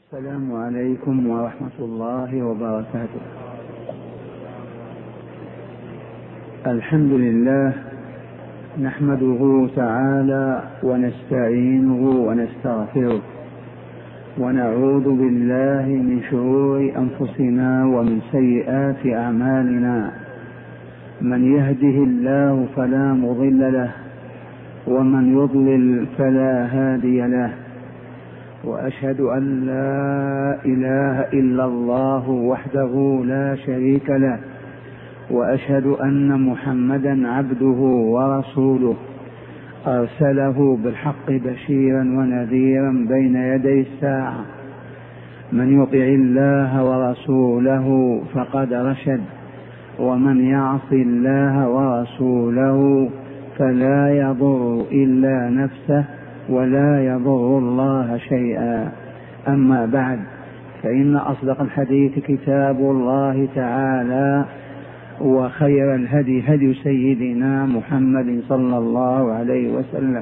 السلام عليكم ورحمة الله وبركاته. الحمد لله نحمده تعالى ونستعينه ونستغفره ونعوذ بالله من شرور أنفسنا ومن سيئات أعمالنا. من يهده الله فلا مضل له ومن يضلل فلا هادي له، وأشهد أن لا إله إلا الله وحده لا شريك له، وأشهد أن محمدا عبده ورسوله أرسله بالحق بشيرا ونذيرا بين يدي الساعة. من يطع الله ورسوله فقد رشد، ومن يعص الله ورسوله فلا يضر إلا نفسه ولا يضر الله شيئا. أما بعد، فإن أصدق الحديث كتاب الله تعالى، وخير الهدي هدي سيدنا محمد صلى الله عليه وسلم،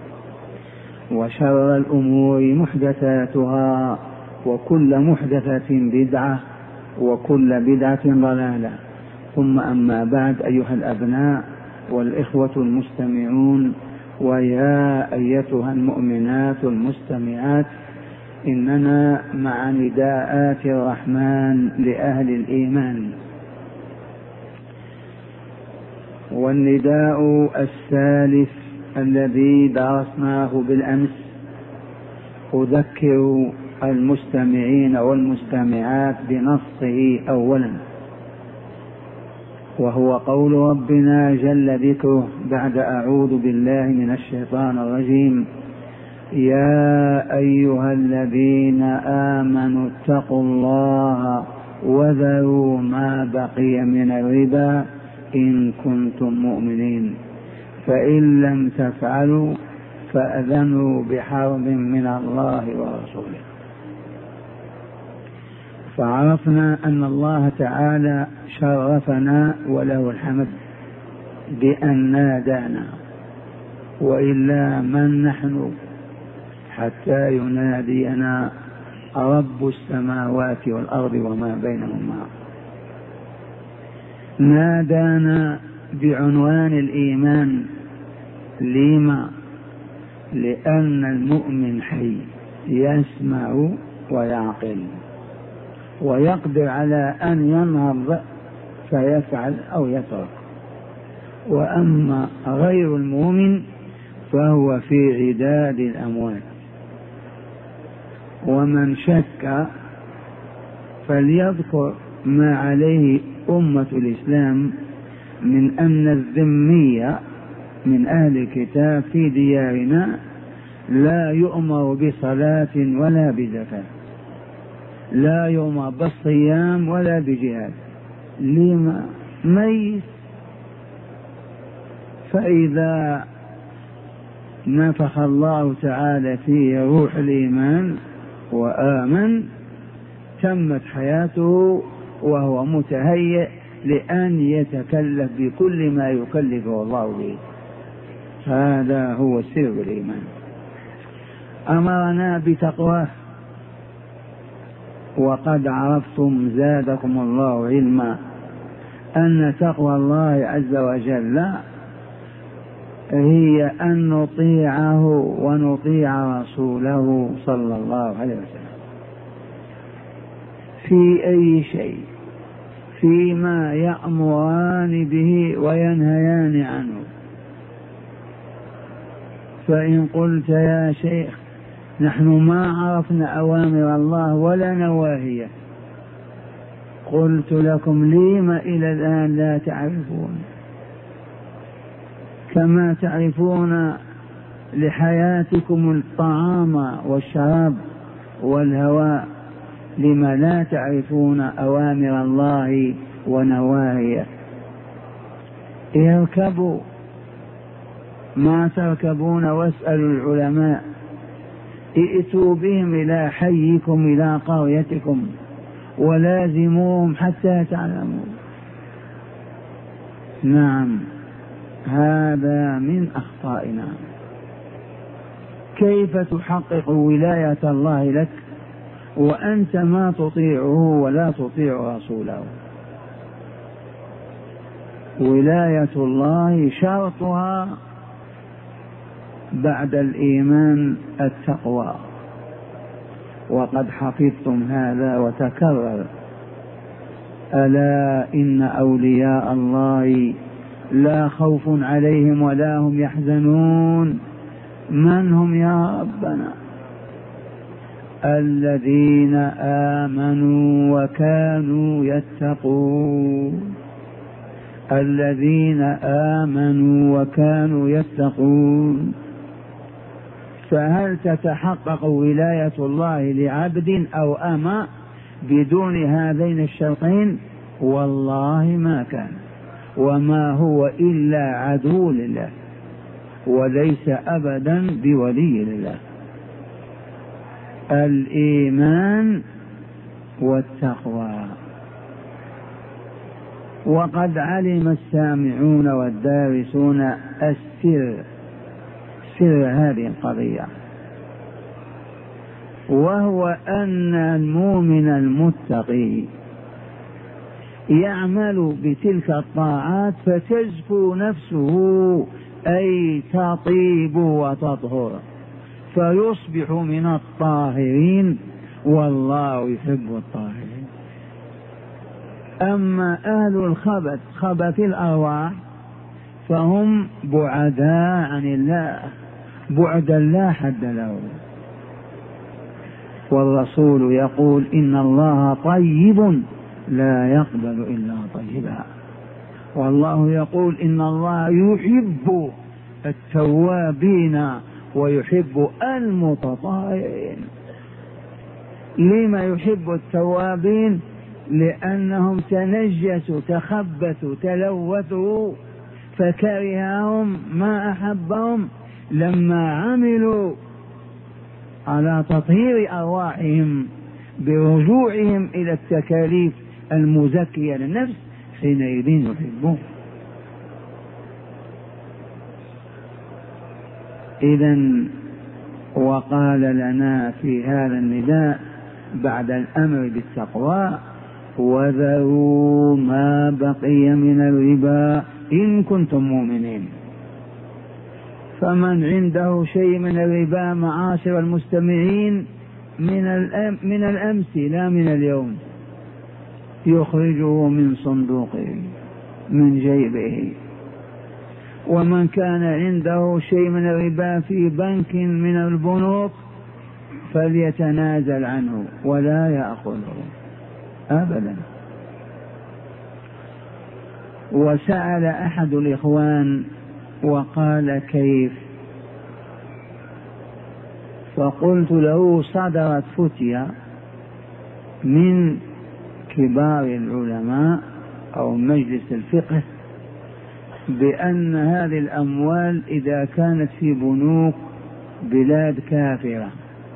وشر الأمور محدثاتها، وكل محدثة بدعة، وكل بدعة ضلالة. ثم أما بعد، أيها الأبناء والإخوة المستمعون، ويا أيتها المؤمنات المستمعات، إننا مع نداءات الرحمن لأهل الإيمان. والنداء الثالث الذي درسناه بالأمس أذكر المستمعين والمستمعات بنصه أولا، وهو قول ربنا جل ذكره بعد أعوذ بالله من الشيطان الرجيم: يا أيها الذين آمنوا اتقوا الله وذروا ما بقي من الربا إن كنتم مؤمنين، فإن لم تفعلوا فأذنوا بحرب من الله ورسوله. فعرفنا أن الله تعالى شرفنا وله الحمد بأن نادانا، وإلا من نحن حتى ينادينا رب السماوات والأرض وما بينهما. نادانا بعنوان الإيمان. لما؟ لأن المؤمن حي يسمع ويعقل ويقدر على أن ينهض فيفعل أو يترك. وأما غير المؤمن فهو في عداد الأموات. ومن شك فليذكر ما عليه أمة الإسلام من أن الذمية من أهل الكتاب في ديارنا لا يؤمر بصلاة ولا بزكاة، لا يؤمر بالصيام ولا بجهاد. لما؟ ميت. فإذا نفخ الله تعالى فيه روح الإيمان وآمن تمت حياته وهو متهيئ لأن يتكلف بكل ما يكلفه الله به. هذا هو سر الإيمان. أمرنا بتقواه، وقد عرفتم زادكم الله علما أن تقوى الله عز وجل هي أن نطيعه ونطيع رسوله صلى الله عليه وسلم في أي شيء، فيما يأمران به وينهيان عنه. فإن قلت يا شيخ نحن ما عرفنا أوامر الله ولا نواهيه، قلت لكم لم إلى الآن لا تعرفون؟ كما تعرفون لحياتكم الطعام والشراب والهواء، لما لا تعرفون أوامر الله ونواهيه؟ اركبوا ما تركبون واسألوا العلماء، ائتوا بهم إلى حيكم إلى قريتكم ولازموهم حتى تعلموا. نعم، هذا من أخطائنا. كيف تحقق ولاية الله لك وأنت ما تطيعه ولا تطيع رسوله. ولاية الله شرطها بعد الإيمان التقوى، وقد حفظتم هذا وتكرر: ألا إن أولياء الله لا خوف عليهم ولا هم يحزنون. من هم يا ربنا؟ الذين آمنوا وكانوا يتقون. الذين آمنوا وكانوا يتقون. فهل تتحقق ولاية الله لعبد أو أمة بدون هذين الشرطين؟ والله ما كان، وما هو إلا عدو لله، وليس أبدا بولي لله. الإيمان والتقوى. وقد علم السامعون والدارسون سر هذه القضية، وهو أن المؤمن المتقي يعمل بتلك الطاعات فتزكو نفسه، أي تطيب وتطهر، فيصبح من الطاهرين، والله يحب الطاهرين. أما أهل الخبث، خبث الأرواح، فهم بعداء عن الله بعدا لا حد له. والرسول يقول: إن الله طيب لا يقبل إلا طيبا. والله يقول: إن الله يحب التوابين ويحب المتطهرين. لما يحب التوابين؟ لأنهم تنجسوا تخبثوا تلوثوا، فكرههم ما أحبهم لما عملوا على تطهير أرواحهم برجوعهم إلى التكاليف المزكية للنفس، حينئذ يحبون. إذن وقال لنا في هذا النداء بعد الأمر بالتقوى: وذروا ما بقي من الربا إن كنتم مؤمنين. فمن عنده شيء من الربا معاشر المستمعين من الأمس لا من اليوم، يخرجه من صندوقه من جيبه. ومن كان عنده شيء من الربا في بنك من البنوك فليتنازل عنه ولا يأخذه أبدا. وسأل أحد الإخوان وقال: كيف؟ فقلت له: صدرت فتية من كبار العلماء أو مجلس الفقه بأن هذه الأموال إذا كانت في بنوك بلاد كافرة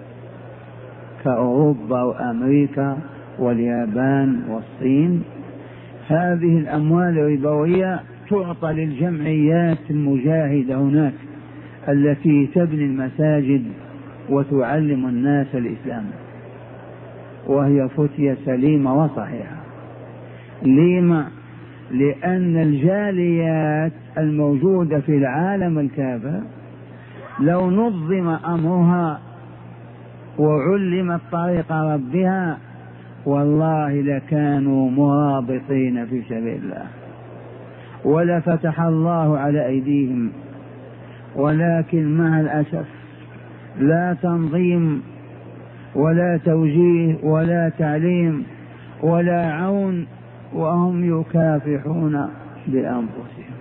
كأوروبا وأمريكا واليابان والصين، هذه الأموال الربوية تعطى للجمعيات المجاهدة هناك التي تبني المساجد وتعلم الناس الإسلام، وهي فتية سليمة وصحيحة. لما؟ لأن الجاليات الموجودة في العالم الكافر لو نظم أمرها وعلمت طريق ربها والله لكانوا مرابطين في سبيل الله ولفتح الله على أيديهم، ولكن مع الأسف لا تنظيم ولا توجيه ولا تعليم ولا عون، وهم يكافحون بأنفسهم.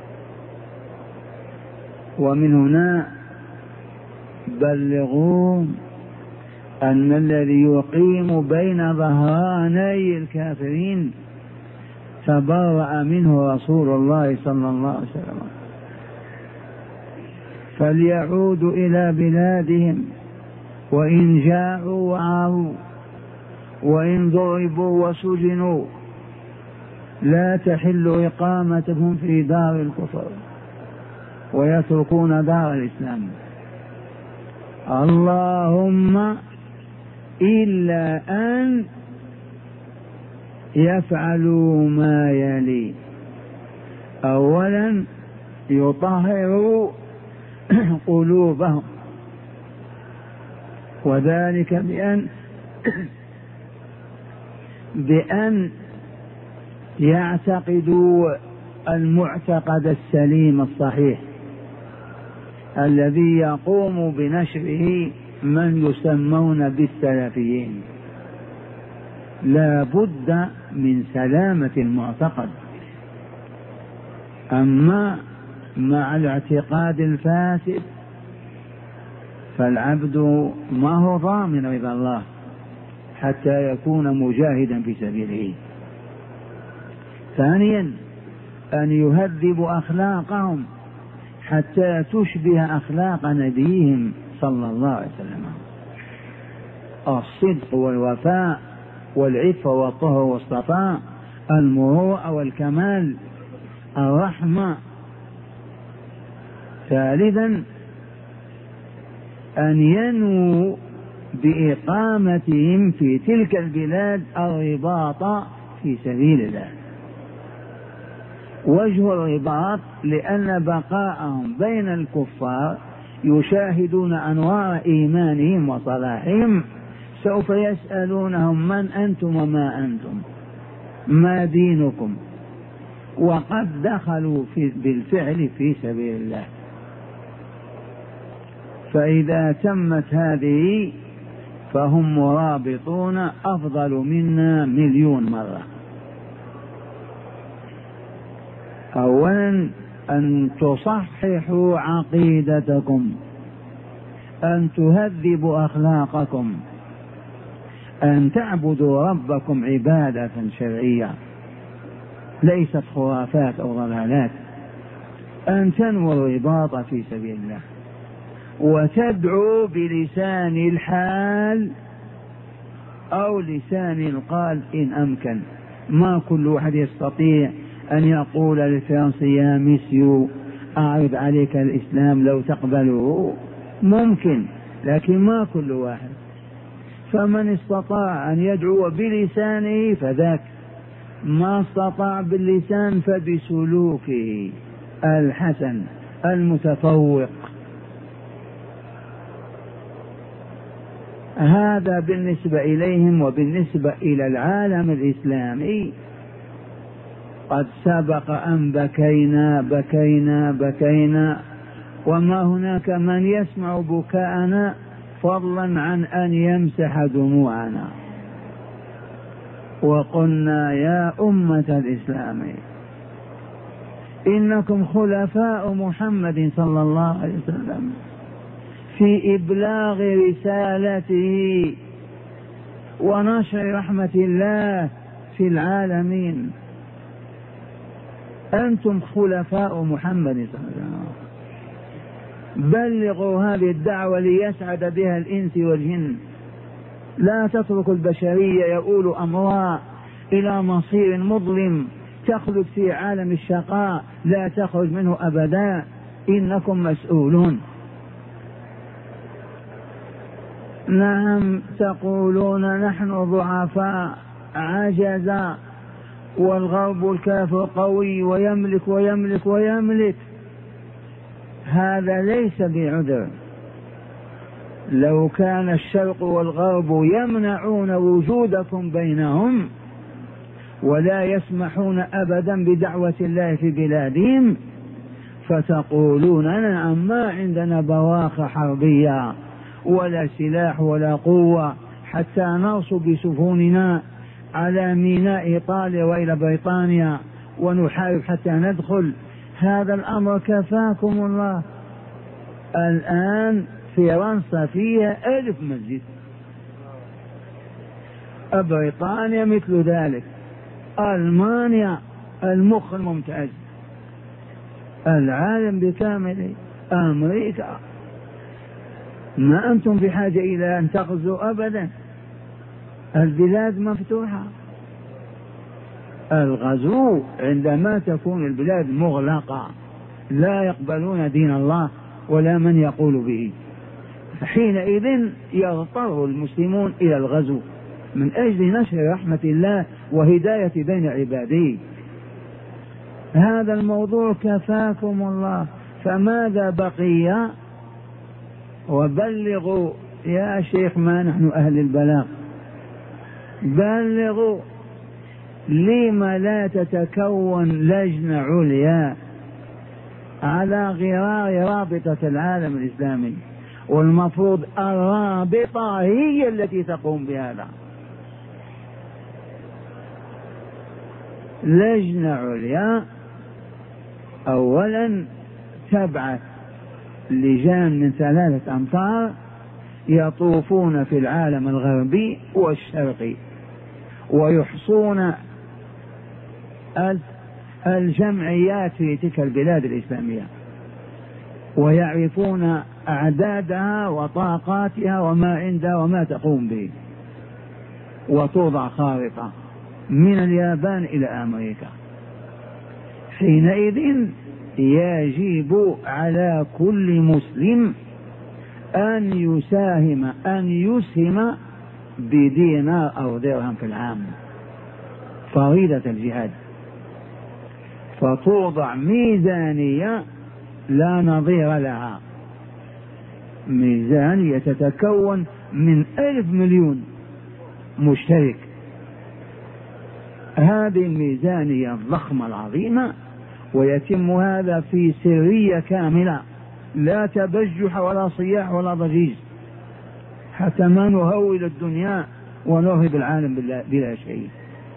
ومن هنا بلغوا أن الذي يقيم بين ظهراني الكافرين تبرأ منه رسول الله صلى الله عليه وسلم، فليعودوا إلى بلادهم وإن جاعوا وعاروا وإن ضربوا وسجنوا لا تحل إقامتهم في دار الكفر ويتركون دار الإسلام. اللهم إلا أن يفعلوا ما يلي: أولا يطهروا قلوبهم، وذلك بأن يعتقدوا المعتقد السليم الصحيح الذي يقوم بنشره من يسمون بالسلفيين. لا بد من سلامة المعتقد. أما مع الاعتقاد الفاسد فالعبد ما هو ضامن رضا الله حتى يكون مجاهدا في سبيله. ثانيا أن يهذبوا أخلاقهم حتى تشبه أخلاق نبيهم صلى الله عليه وسلم: الصدق والوفاء والعفة والطهر والصفاء، المروءة والكمال، الرحمة. ثالثا أن ينووا بإقامتهم في تلك البلاد الرباط في سبيل الله. وجه الرباط لأن بقاءهم بين الكفار يشاهدون أنوار إيمانهم وصلاحهم، سوف يسألونهم: من أنتم وما أنتم، ما دينكم؟ وقد دخلوا بالفعل في سبيل الله. فإذا تمت هذه فهم مرابطون أفضل منا 1,000,000 مرة. أولا أن تصححوا عقيدتكم، أن تهذبوا أخلاقكم، أن تعبدوا ربكم عبادة شرعية ليست خرافات أو ضلالات، أن تنووا الرباط في سبيل الله، وتدعو بلسان الحال أو لسان القال إن أمكن. ما كل واحد يستطيع أن يقول للفرنسي: يا ميسيو أعرض عليك الإسلام لو تقبله. ممكن، لكن ما كل واحد. فمن استطاع أن يدعو بلسانه فذاك، ما استطاع باللسان فبسلوكه الحسن المتفوق. هذا بالنسبة إليهم. وبالنسبة إلى العالم الإسلامي قد سبق أن بكينا بكينا بكينا، وما هناك من يسمع بكاءنا فضلا عن أن يمسح دموعنا. وقلنا: يا أمة الإسلام إنكم خلفاء محمد صلى الله عليه وسلم في إبلاغ رسالته ونشر رحمة الله في العالمين. أنتم خلفاء محمد صلى الله عليه وسلم. بلغوا هذه الدعوة ليسعد بها الإنس والجن. لا تتركوا البشرية يؤول أمرها إلى مصير مظلم تخلد في عالم الشقاء لا تخرج منه أبدا. إنكم مسؤولون. نعم، تقولون نحن ضعفاء عجزا، والغرب الكافر قوي ويملك ويملك ويملك. هذا ليس بعذر. لو كان الشرق والغرب يمنعون وجودكم بينهم ولا يسمحون أبدا بدعوة الله في بلادهم فتقولون: نعم ما عندنا بواخ حربية ولا سلاح ولا قوة حتى نرصد بسفننا على ميناء إيطاليا وإلى بريطانيا ونحارب حتى ندخل. هذا الأمر كفاكم الله. الآن فرنسا فيها 1000 مسجد، بريطانيا مثل ذلك، ألمانيا المخ الممتاز، العالم بكامله، أمريكا. ما أنتم بحاجة إلى أن تغزوا أبدا. البلاد مفتوحة. الغزو عندما تكون البلاد مغلقة لا يقبلون دين الله ولا من يقول به. حينئذ يضطر المسلمون إلى الغزو من أجل نشر رحمة الله وهداية بين عباده. هذا الموضوع كفاكم الله، فماذا بقي؟ وبلغوا يا شيخ، ما نحن أهل البلاغ، بلغوا. لما لا تتكون لجنة عليا على غرار رابطة العالم الإسلامي؟ والمفروض الرابطة هي التي تقوم بهذا. لجنة عليا أولا تبعث لجان من 3 أمتار يطوفون في العالم الغربي والشرقي ويحصون الجمعيات في تلك البلاد الإسلامية ويعرفون أعدادها وطاقاتها وما عندها وما تقوم به، وتوضع خارطة من اليابان إلى أمريكا. حينئذ يجب على كل مسلم أن يسهم بدينار أو درهم في العام، فريضة الجهاد. فتوضع ميزانية لا نظير لها، ميزانية تتكون من 1,000 مليون مشترك. هذه الميزانية الضخمة العظيمة، ويتم هذا في سرية كاملة، لا تبجح ولا صياح ولا ضجيج، حتى ما نهول الدنيا ونرهب العالم بلا شيء.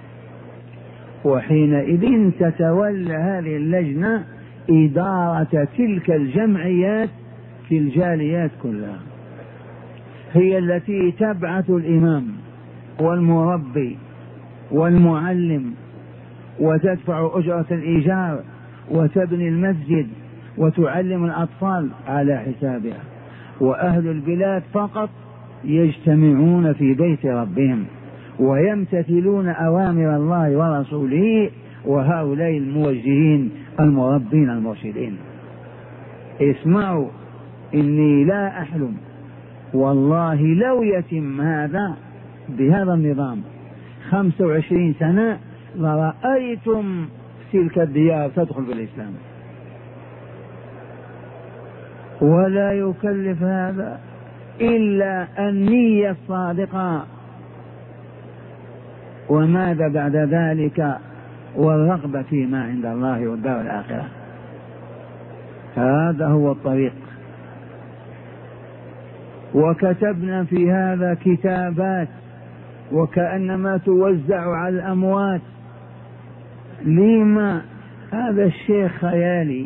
وحينئذ تتولى هذه اللجنة إدارة تلك الجمعيات في الجاليات كلها، هي التي تبعث الإمام والمربي والمعلم، وتدفع أجرة الإيجار، وتبني المسجد، وتعلم الأطفال على حسابها. وأهل البلاد فقط يجتمعون في بيت ربهم ويمتثلون أوامر الله ورسوله، وهؤلاء الموجهين المربين المرشدين. اسمعوا، إني لا أحلم والله لو يتم هذا بهذا النظام 25 سنة لرأيتم تلك الديار تدخل في الإسلام. ولا يكلف هذا إلا النية الصادقة، وماذا بعد ذلك؟ والرغبة فيما عند الله والدار الآخرة. هذا هو الطريق. وكتبنا في هذا كتابات وكأنما توزع على الأموات. لما هذا الشيخ خيالي،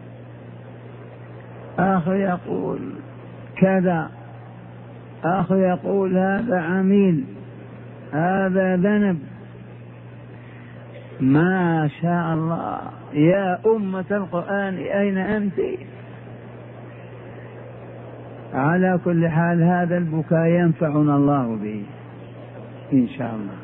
آخر يقول كذا، آخر يقول هذا عميل، هذا ذنب. ما شاء الله. يا أمة القرآن أين أنت؟ على كل حال هذا البكاء ينفعنا الله به إن شاء الله.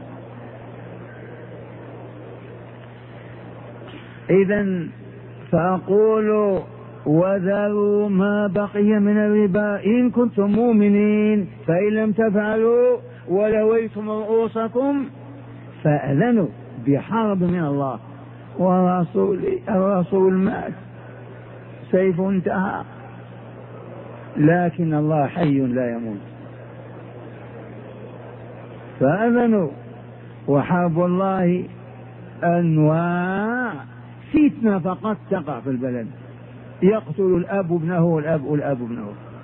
إذن فأقول وذروا ما بقي من الربا إن كنتم مؤمنين، فإن لم تفعلوا ولويتم رؤوسكم فأذنوا بحرب من الله ورسوله. الرسول مات، سيف انتهى، لكن الله حي لا يموت. فأذنوا. وحرب الله أنواع، فتنة فقط تقع في البلد، يقتل الأب ابنه والأب ابنه.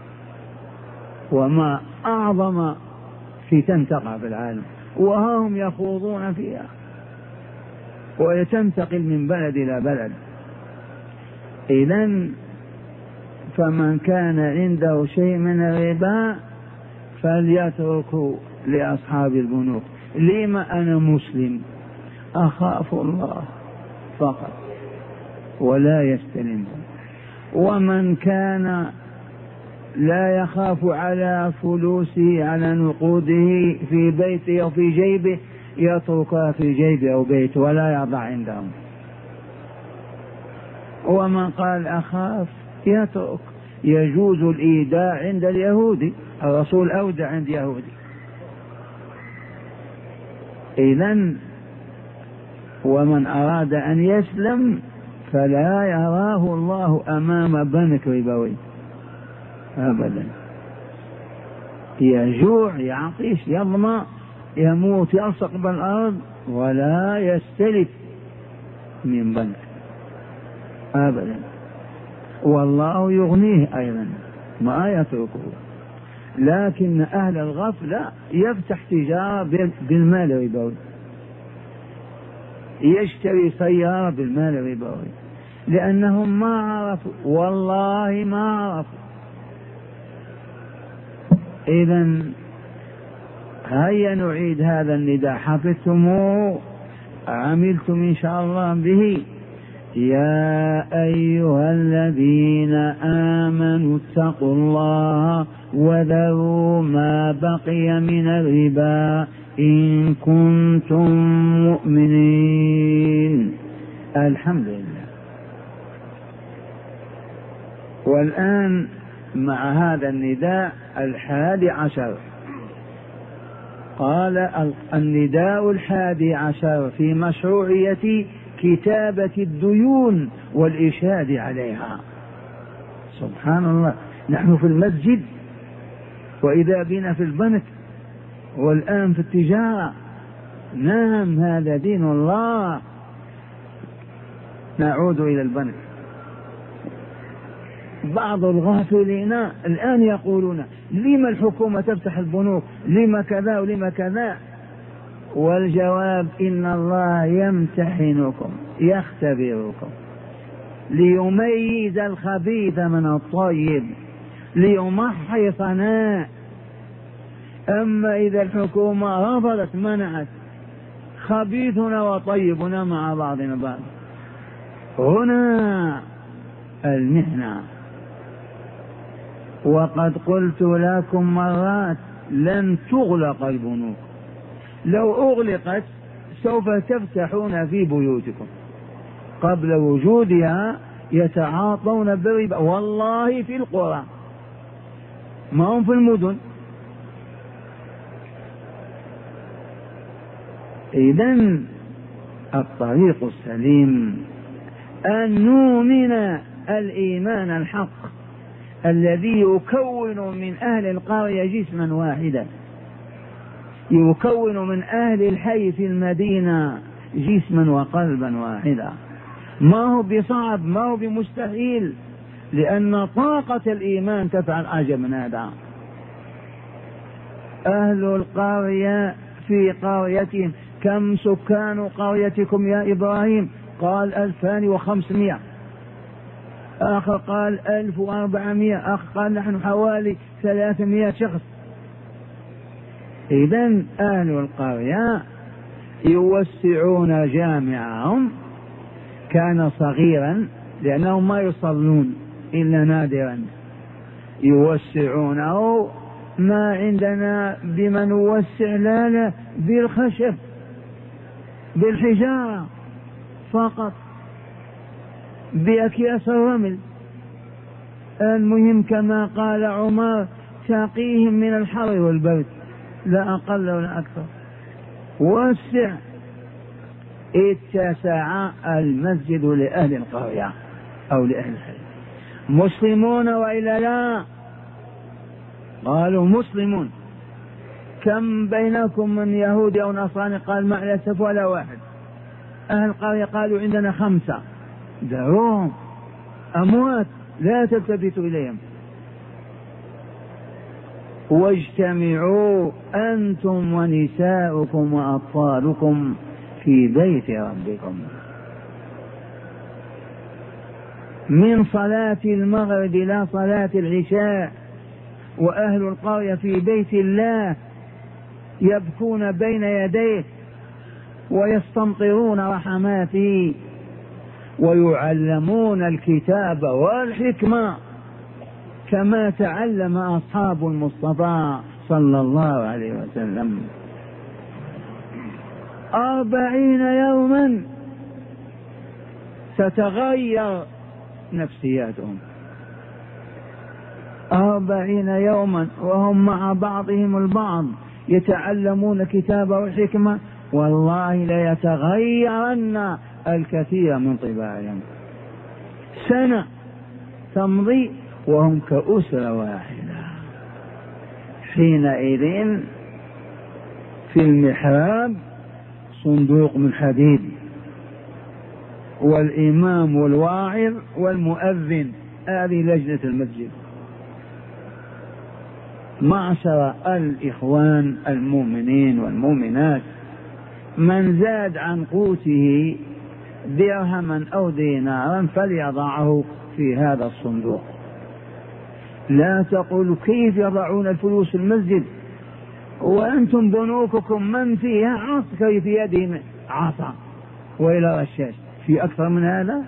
وما أعظم فتن تقع في العالم وهم يخوضون فيها، ويتنتقل من بلد إلى بلد. إذن فمن كان عنده شيء من الربا فليتركه لأصحاب البنوك. لما أنا مسلم أخاف الله فقط ولا يستلم. ومن كان لا يخاف على فلوسه على نقوده في بيته أو في جيبه يتركها في جيبه أو بيته ولا يضع عندهم. ومن قال أخاف يترك، يجوز الإيداع عند اليهودي، الرسول أودع عند يهودي. إذن ومن أراد أن يسلم فلا يراه الله أمام بنك ربوي أبدا، يجوع يعطيش يظمأ يموت يلصق بالأرض ولا يستلف من بنك أبدا، والله يغنيه أيضا ما يتركه. لكن أهل الغفلة يفتح تجارة بالمال الربوي، يشتري سيارة بالمال الربوي، لأنهم ما عرفوا، والله ما عرفوا. إذن هيا نعيد هذا النداء، حفظتموه عملتم إن شاء الله به. يا أيها الذين آمنوا اتقوا الله وذروا ما بقي من الربا إن كنتم مؤمنين. الحمد لله. والآن مع هذا النداء 11 قال النداء 11 في مشروعية كتابة الديون والإشهاد عليها. سبحان الله، نحن في المسجد وإذا بنا في البنك والآن في التجارة. نعم هذا دين الله. نعود إلى البنك. بعض الغافلين الآن يقولون لما الحكومة تفتح البنوك، لما كذا ولما كذا، والجواب إن الله يمتحنكم يختبركم ليميز الخبيث من الطيب ليمحصنا. أما إذا الحكومة رفضت منعت، خبيثنا وطيبنا مع بعضنا بعض، هنا المحنة. وقد قلت لكم مرات لن تغلق البنوك، لو أغلقت سوف تفتحون في بيوتكم. قبل وجودها يتعاطون بالربا، والله في القرى ما هم في المدن. إذن الطريق السليم أن نؤمن الإيمان الحق الذي يكون من أهل القرية جسما واحدا، يكون من أهل الحي في المدينة جسما وقلبا واحدا. ما هو بصعب، ما هو بمستحيل، لأن طاقة الإيمان تفعل أعجب من هذا. أهل القرية في قريتهم كم سكان قريتكم يا إبراهيم؟ قال 2500. آخر قال 1400. آخر قال نحن حوالي 300 شخص. إذن أهل القرية يوسعون جامعهم، كان صغيرا لأنهم ما يصلون إلا نادرا، يوسعونه. ما عندنا بمن نوسع، لا بالخشب بالحجارة فقط، بأكياس الرمل. المهم كما قال عمر تقيهم من الحر والبرد، لا أقل ولا أكثر. وسع. اتسع المسجد لأهل القرية أو لأهل الحي. مسلمون وإلا لا؟ قالوا مسلمون. كم بينكم من يهودي أو نصراني؟ قال مع الأسف ولا واحد. أهل القرية قالوا عندنا 5. دعوهم أموات لا تلتفتوا إليهم. واجتمعوا أنتم ونساؤكم وأطفالكم في بيت ربكم من صلاة المغرب إلى صلاة العشاء، وأهل القرية في بيت الله يبكون بين يديه ويستمطرون رحماته ويعلمون الكتاب والحكمة كما تعلم أصحاب المصطفى صلى الله عليه وسلم. 40 يوما ستتغير نفسياتهم. 40 يوما وهم مع بعضهم البعض يتعلمون كتاب والحكمة، والله ليتغيرن الكثير من طباعهم. سنة تمضي وهم كأسرة واحدة. حينئذ في المحراب صندوق من حديد، والإمام والواعظ والمؤذن، هذه لجنة المسجد. معشر الإخوان المؤمنين والمؤمنات، من زاد عن قوته درهما أو دينارا فليضعه في هذا الصندوق. لا تقول كيف يضعون الفلوس في المسجد وأنتم بنوككم من فيها عسكري في يده عصا وإلى رشاش، في أكثر من هذا؟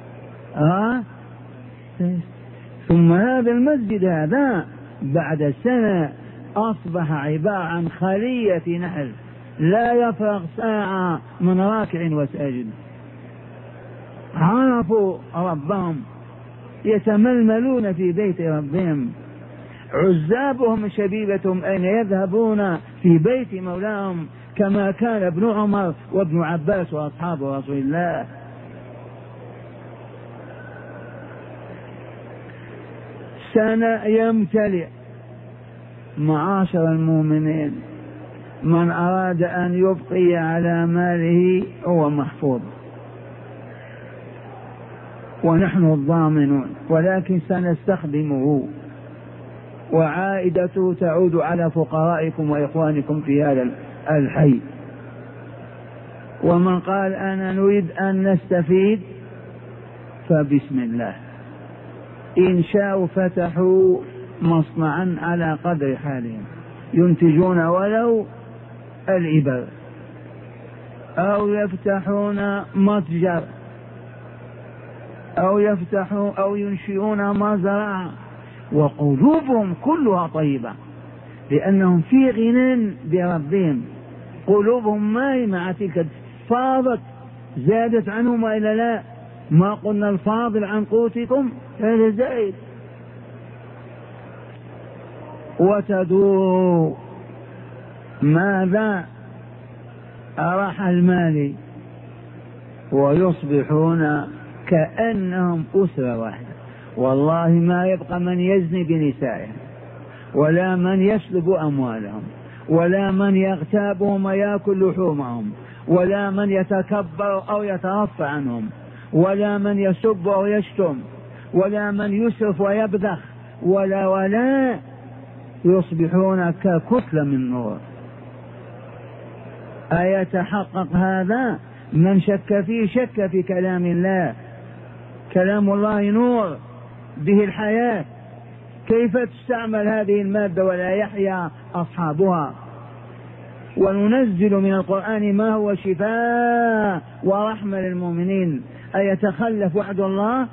ثم هذا المسجد هذا بعد سنة أصبح عبارة عن خلية نحل، لا يفرغ ساعة من راكع وساجد. عرفوا ربهم، يتململون في بيت ربهم، عزابهم شبيبتهم أين يذهبون في بيت مولاهم، كما كان ابن عمر وابن عباس وأصحاب رسول الله. سنة يمتلئ. معاشر المؤمنين، من أراد أن يبقي على ماله هو محفوظ ونحن الضامنون، ولكن سنستخدمه وعائدته تعود على فقرائكم وإخوانكم في هذا الحي. ومن قال أنا نريد أن نستفيد فبسم الله، إن شاءوا فتحوا مصنعا على قدر حالهم ينتجون ولو الإبر، أو يفتحون متجر، أو يفتحوا أو ينشئون مزرعة، وقلوبهم كلها طيبة لأنهم في غنى بربهم. قلوبهم ما هي مع تلك فاضت زادت عنهم وإلا لا؟ ما قلنا الفاضل عن قوتكم هذا زائد. وتدور ماذا؟ أراح المال، ويصبحون كأنهم أسرة واحدة. والله ما يبقى من يزني بنسائهم، ولا من يسلب أموالهم، ولا من يغتابهم ويأكل لحومهم، ولا من يتكبر أو يترفع عنهم، ولا من يسب أو يشتم، ولا من يسرف ويبذخ، ولا يصبحون ككتلة من نور. أيتحقق هذا؟ من شك فيه شك في كلام الله. كلام الله نور به الحياة، كيف تستعمل هذه المادة ولا يحيا أصحابها؟ وننزل من القرآن ما هو شفاء ورحمة للمؤمنين. أيتخلف وعد الله؟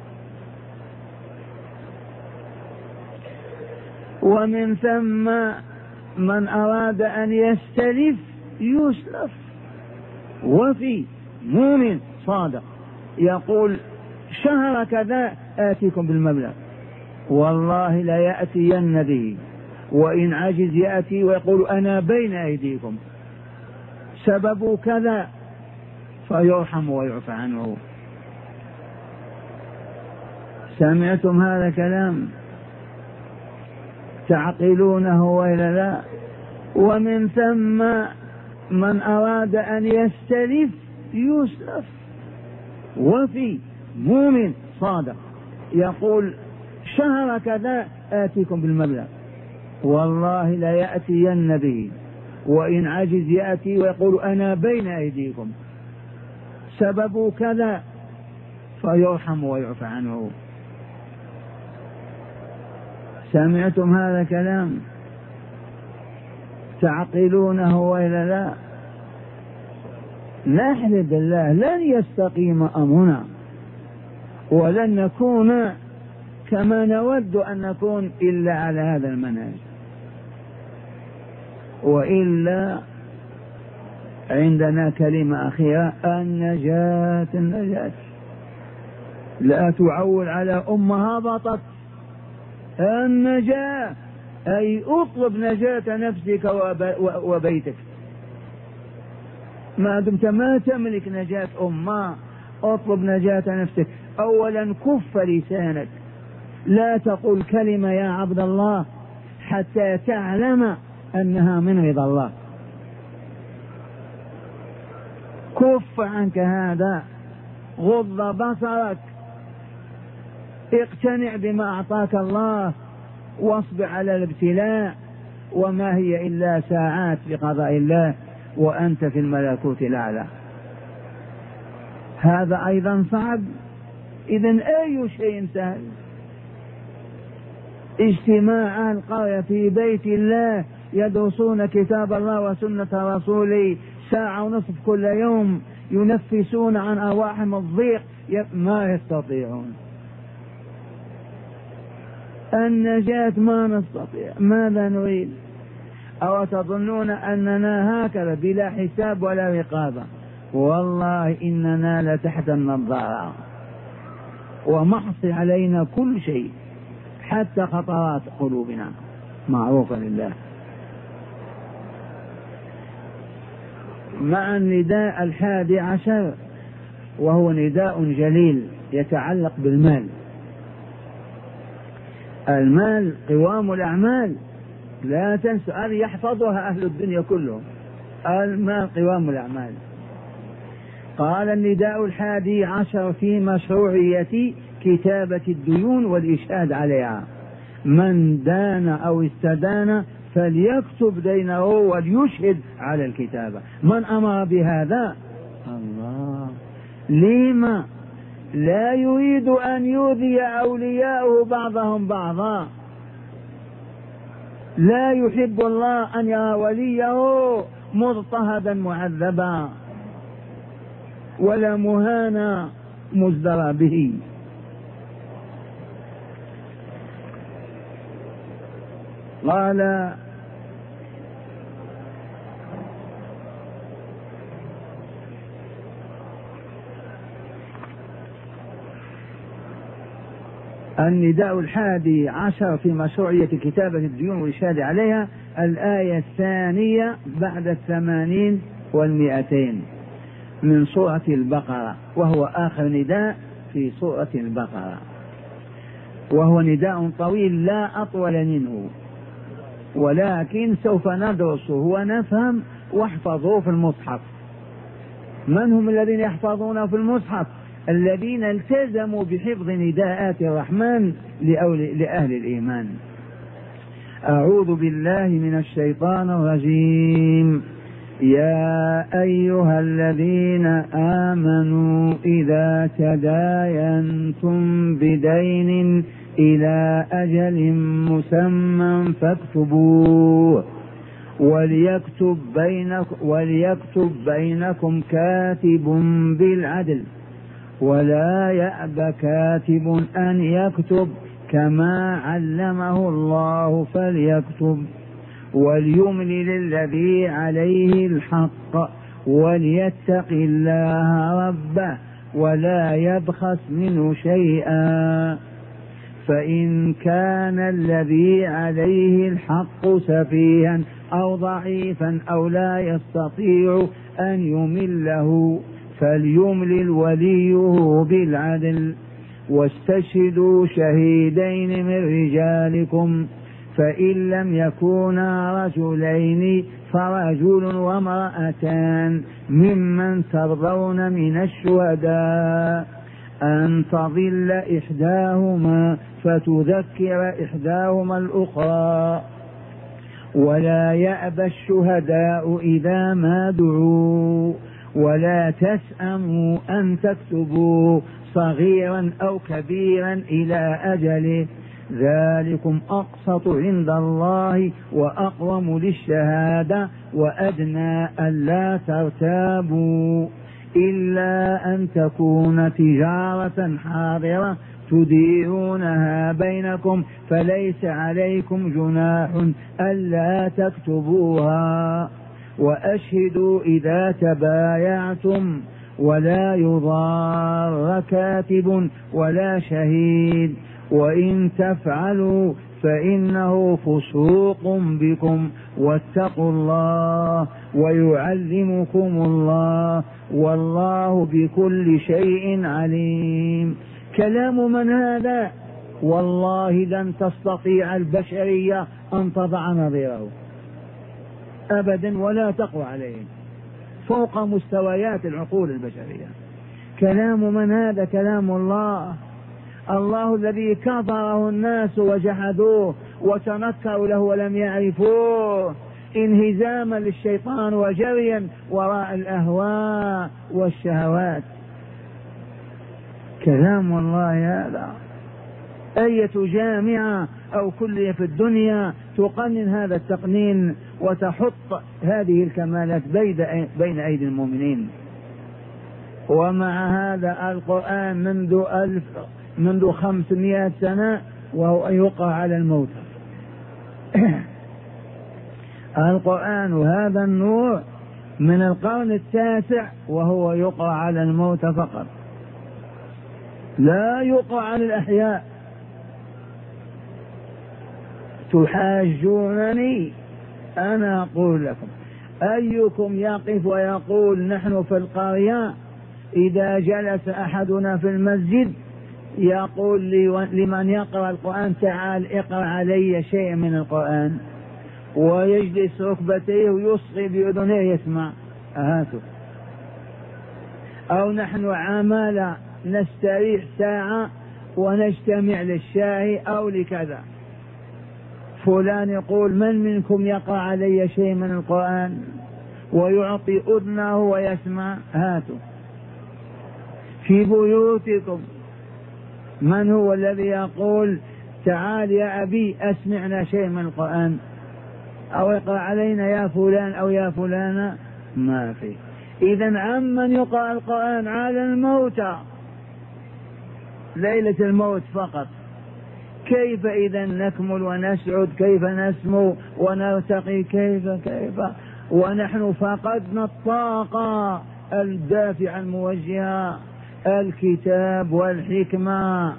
ومن ثم من أراد أن يستلف يسلف، وفي مؤمن صادق يقول شهر كذا آتيكم بالمبلغ، والله لا يأتين به، وإن عجز يأتي ويقول أنا بين أيديكم سبب كذا فيرحم ويعفى عنه. سمعتم هذا الكلام؟ تعقلونه وإلا لا؟ ومن ثم من أراد أن يستلف يسلف، وفي مؤمن صادق يقول شهر كذا آتيكم بالمبلغ، والله لا يأتين به، وإن عجز يأتي ويقول أنا بين أيديكم سبب كذا فيرحم ويعفى عنه. سمعتم هذا الكلام؟ تعقلونه وإلا لا؟ نحلف بالله لن يستقيم أمرنا، ولن نكون كما نود أن نكون إلا على هذا المنهج، وإلا عندنا كلمة أخيرة: النجاة. لا تعول على أمها هبطت، النجاة أي اطلب نجاة نفسك وبيتك، ما دمت ما تملك نجاة أمة اطلب نجاة نفسك. أولا كف لسانك، لا تقل كلمة يا عبد الله حتى تعلم أنها من رضا الله، كف عنك هذا، غض بصرك، اقتنع بما أعطاك الله، واصبر على الابتلاء، وما هي إلا ساعات بقضاء الله وأنت في الملكوت الأعلى. هذا أيضا صعب. إذن أي شيء سهل؟ اجتماع القرية في بيت الله يدرسون كتاب الله وسنة رسوله ساعة ونصف كل يوم، ينفسون عن أرواحهم الضيق، ما يستطيعون النجاة، ما نستطيع. ماذا نريد؟ أو تظنون أننا هكذا بلا حساب ولا رقابة؟ والله إننا لتحت النظارة ومحصي علينا كل شيء، حتى خطرات قلوبنا معروفة لله. مع النداء 11 وهو نداء جليل يتعلق بالمال. المال قوام الأعمال، لا تنسوا، هذه يحفظها أهل الدنيا كلهم، المال قوام الأعمال. قال النداء 11 في مشروعية كتابة الديون والإشهاد عليها. من دان أو استدان فليكتب دينه وليشهد على الكتابة. من أمر بهذا؟ الله. لما لا يريد أن يؤذي أولياءه بعضهم بعضا، لا يحب الله أن يرى وليه مضطهدا معذبا ولا مهانا مزدرى به. قال النداء 11 في مشروعية كتابة الديون والإشهاد عليها، الآية 2 بعد 80 و200 من سورة البقرة، وهو آخر نداء في سورة البقرة، وهو نداء طويل لا أطول منه، ولكن سوف ندرسه ونفهم واحفظوه في المصحف. من هم الذين يحفظونه في المصحف؟ الذين التزموا بحفظ نداءات الرحمن لأهل الإيمان. أعوذ بالله من الشيطان الرجيم. يا أيها الذين آمنوا إذا تداينتم بدين إلى أجل مسمى فاكتبوه وليكتب بينكم كاتب بالعدل ولا يأب كاتب أن يكتب كما علمه الله فليكتب وليملل الذي عليه الحق وليتق الله ربه ولا يبخس منه شيئا، فإن كان الذي عليه الحق سفيها أو ضعيفا أو لا يستطيع أن يمله فليملل وليه بالعدل، واستشهدوا شهيدين من رجالكم، فإن لم يكونا رجلين فرجل وامرأتان ممن ترضون من الشهداء أن تضل إحداهما فتذكر إحداهما الأخرى، ولا يأبى الشهداء إذا ما دعوا، ولا تسأموا أن تكتبوا صغيرا أو كبيرا إلى أجله، ذلكم أقسط عند الله وأقوم للشهادة وأدنى ألا ترتابوا، إلا أن تكون تجارة حاضرة تديرونها بينكم فليس عليكم جناح ألا تكتبوها، وأشهدوا إذا تبايعتم، ولا يضار كاتب ولا شهيد، وإن تفعلوا فإنه فسوق بكم واتقوا الله ويعلمكم الله والله بكل شيء عليم. كلام من هذا؟ والله لن تستطيع البشرية أن تضع نظيره أبدا ولا تقوى عليه، فوق مستويات العقول البشرية. كلام من هذا؟ كلام الله، الله الذي كفره الناس وجحدوه وتنكروا له ولم يعرفوه انهزاما للشيطان وجريا وراء الأهواء والشهوات. كلام الله هذا. أية جامعة أو كلية في الدنيا تقنن هذا التقنين وتحط هذه الكمالات بين أيدي المؤمنين؟ ومع هذا القرآن منذ 500 سنة وهو يقع على الموت. القرآن هذا النور من القرن التاسع وهو يقع على الموت فقط، لا يقع على الأحياء. تحاجونني، أنا أقول لكم أيكم يقف ويقول نحن في القرية إذا جلس أحدنا في المسجد يقول لمن يقرأ القرآن تعال اقرأ علي شيء من القرآن، ويجلس ركبتيه ويصغي بأذنيه يسمع؟ هاتوا. أو نحن عمالة نستريح ساعة ونجتمع للشاي أو لكذا، فلان يقول من منكم يقرأ علي شيء من القرآن ويعطي أذنه ويسمع؟ هاتوا. في بيوتكم من هو الذي يقول تعال يا أبي أسمعنا شيء من القرآن أو اقرأ علينا يا فلان أو يا فلانة؟ ما في. إذن عمن يقرأ القرآن؟ على الموتى ليلة الموت فقط. كيف إذا نكمل ونسعد؟ كيف نسمو ونرتقي؟ كيف ونحن فقدنا الطاقة الدافعة الموجهة. الكتاب والحكمة،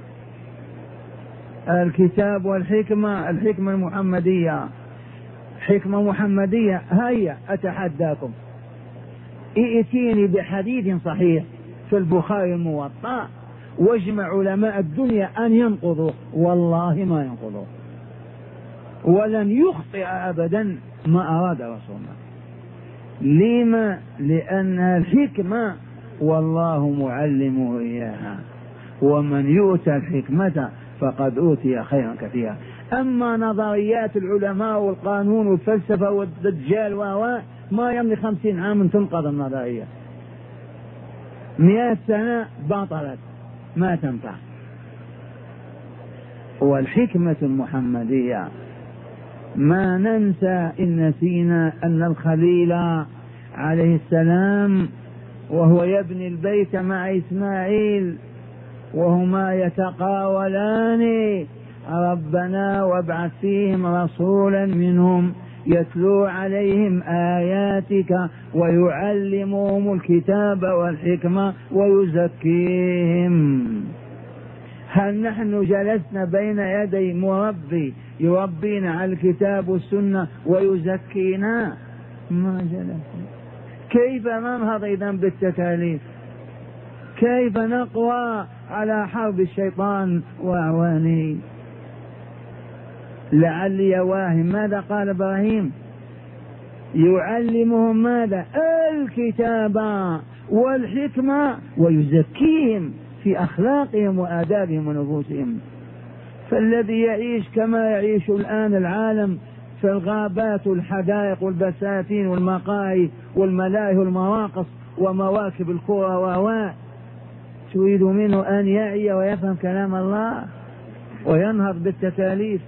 الكتاب والحكمة، الحكمة المحمدية، حكمة محمدية. هيا أتحداكم ائتيني بحديث صحيح في البخاري الموطأ واجمع علماء الدنيا أن ينقضوا، والله ما ينقضوا، ولن يخطئ أبدا ما أراد رسولنا. لما؟ لأن الحكمة والله معلمه إياها، ومن يؤتى الحكمة فقد أوتي خيرا كثيرا. أما نظريات العلماء والقانون والفلسفة والدجال ما يمضي 50 عام تنقض النظرية، 100 سنة بطلت ما تنفع. والحكمة المحمدية ما ننسى إن نسينا أن الخليل عليه السلام وهو يبني البيت مع إسماعيل وهما يتقاولان ربنا وابعث فيهم رسولا منهم يتلو عليهم آياتك ويعلمهم الكتاب والحكمة ويزكيهم. هل نحن جلسنا بين يدي مربي يربينا على الكتاب والسنة ويزكينا؟ ما جلسنا. كيف ننهض إذن بالتكاليف؟ كيف نقوى على حرب الشيطان وأعوانه؟ لعلي واهم ماذا قال إبراهيم؟ يعلمهم ماذا؟ الكتاب والحكمة ويزكيهم في أخلاقهم وآدابهم ونفوسهم. فالذي يعيش كما يعيش الآن العالم في الغابات والحدائق والبساتين والمقاهي والملاهي والمراقص ومواكب الكرة تريد منه أن يعي ويفهم كلام الله وينهض بالتكاليف؟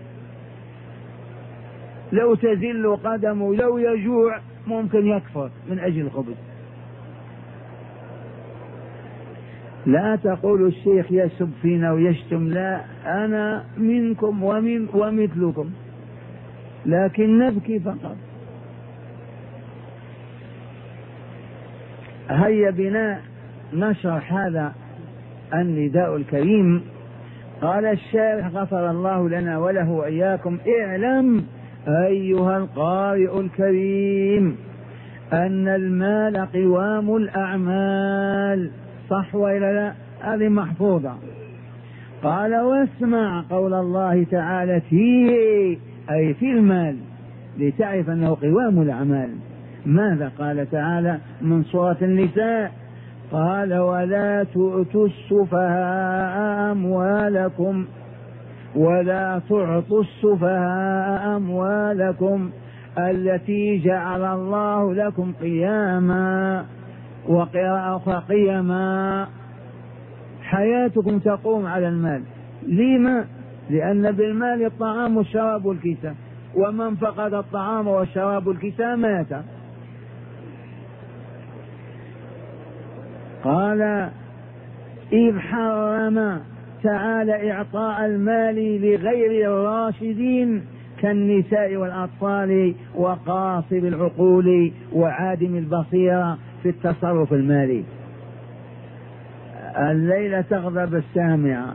لو تزل قدمه، لو يجوع ممكن يكفر من أجل الخبز. لا تقول الشيخ يسب فينا ويشتم، لا، أنا منكم ومثلكم، لكن نبكي فقط. هيا بنا نشرح هذا النداء الكريم قال الشارح غفر الله لنا وله وإياكم: اعلم أيها القارئ الكريم أن المال قوام الأعمال. صح وإلا لا؟ هذه محفوظة. قال: واسمع قول الله تعالى فيه، أي في المال، لتعرف أنه قوام الأعمال. ماذا قال تعالى من سورة النساء؟ قال: ولا تؤتوا السفهاء أموالكم ولا تعطوا السفهاء أموالكم التي جعل الله لكم قياما، وقراءة أخرى قياما. حياتكم تقوم على المال. لما؟ لأن بالمال الطعام والشراب والكساء، ومن فقد الطعام والشراب والكساء مات. قال: إذ حرم تعالى إعطاء المال لغير الراشدين كالنساء والأطفال وقاصر العقول وعادم البصيرة في التصرف المالي. الليلة تغضب السامعة،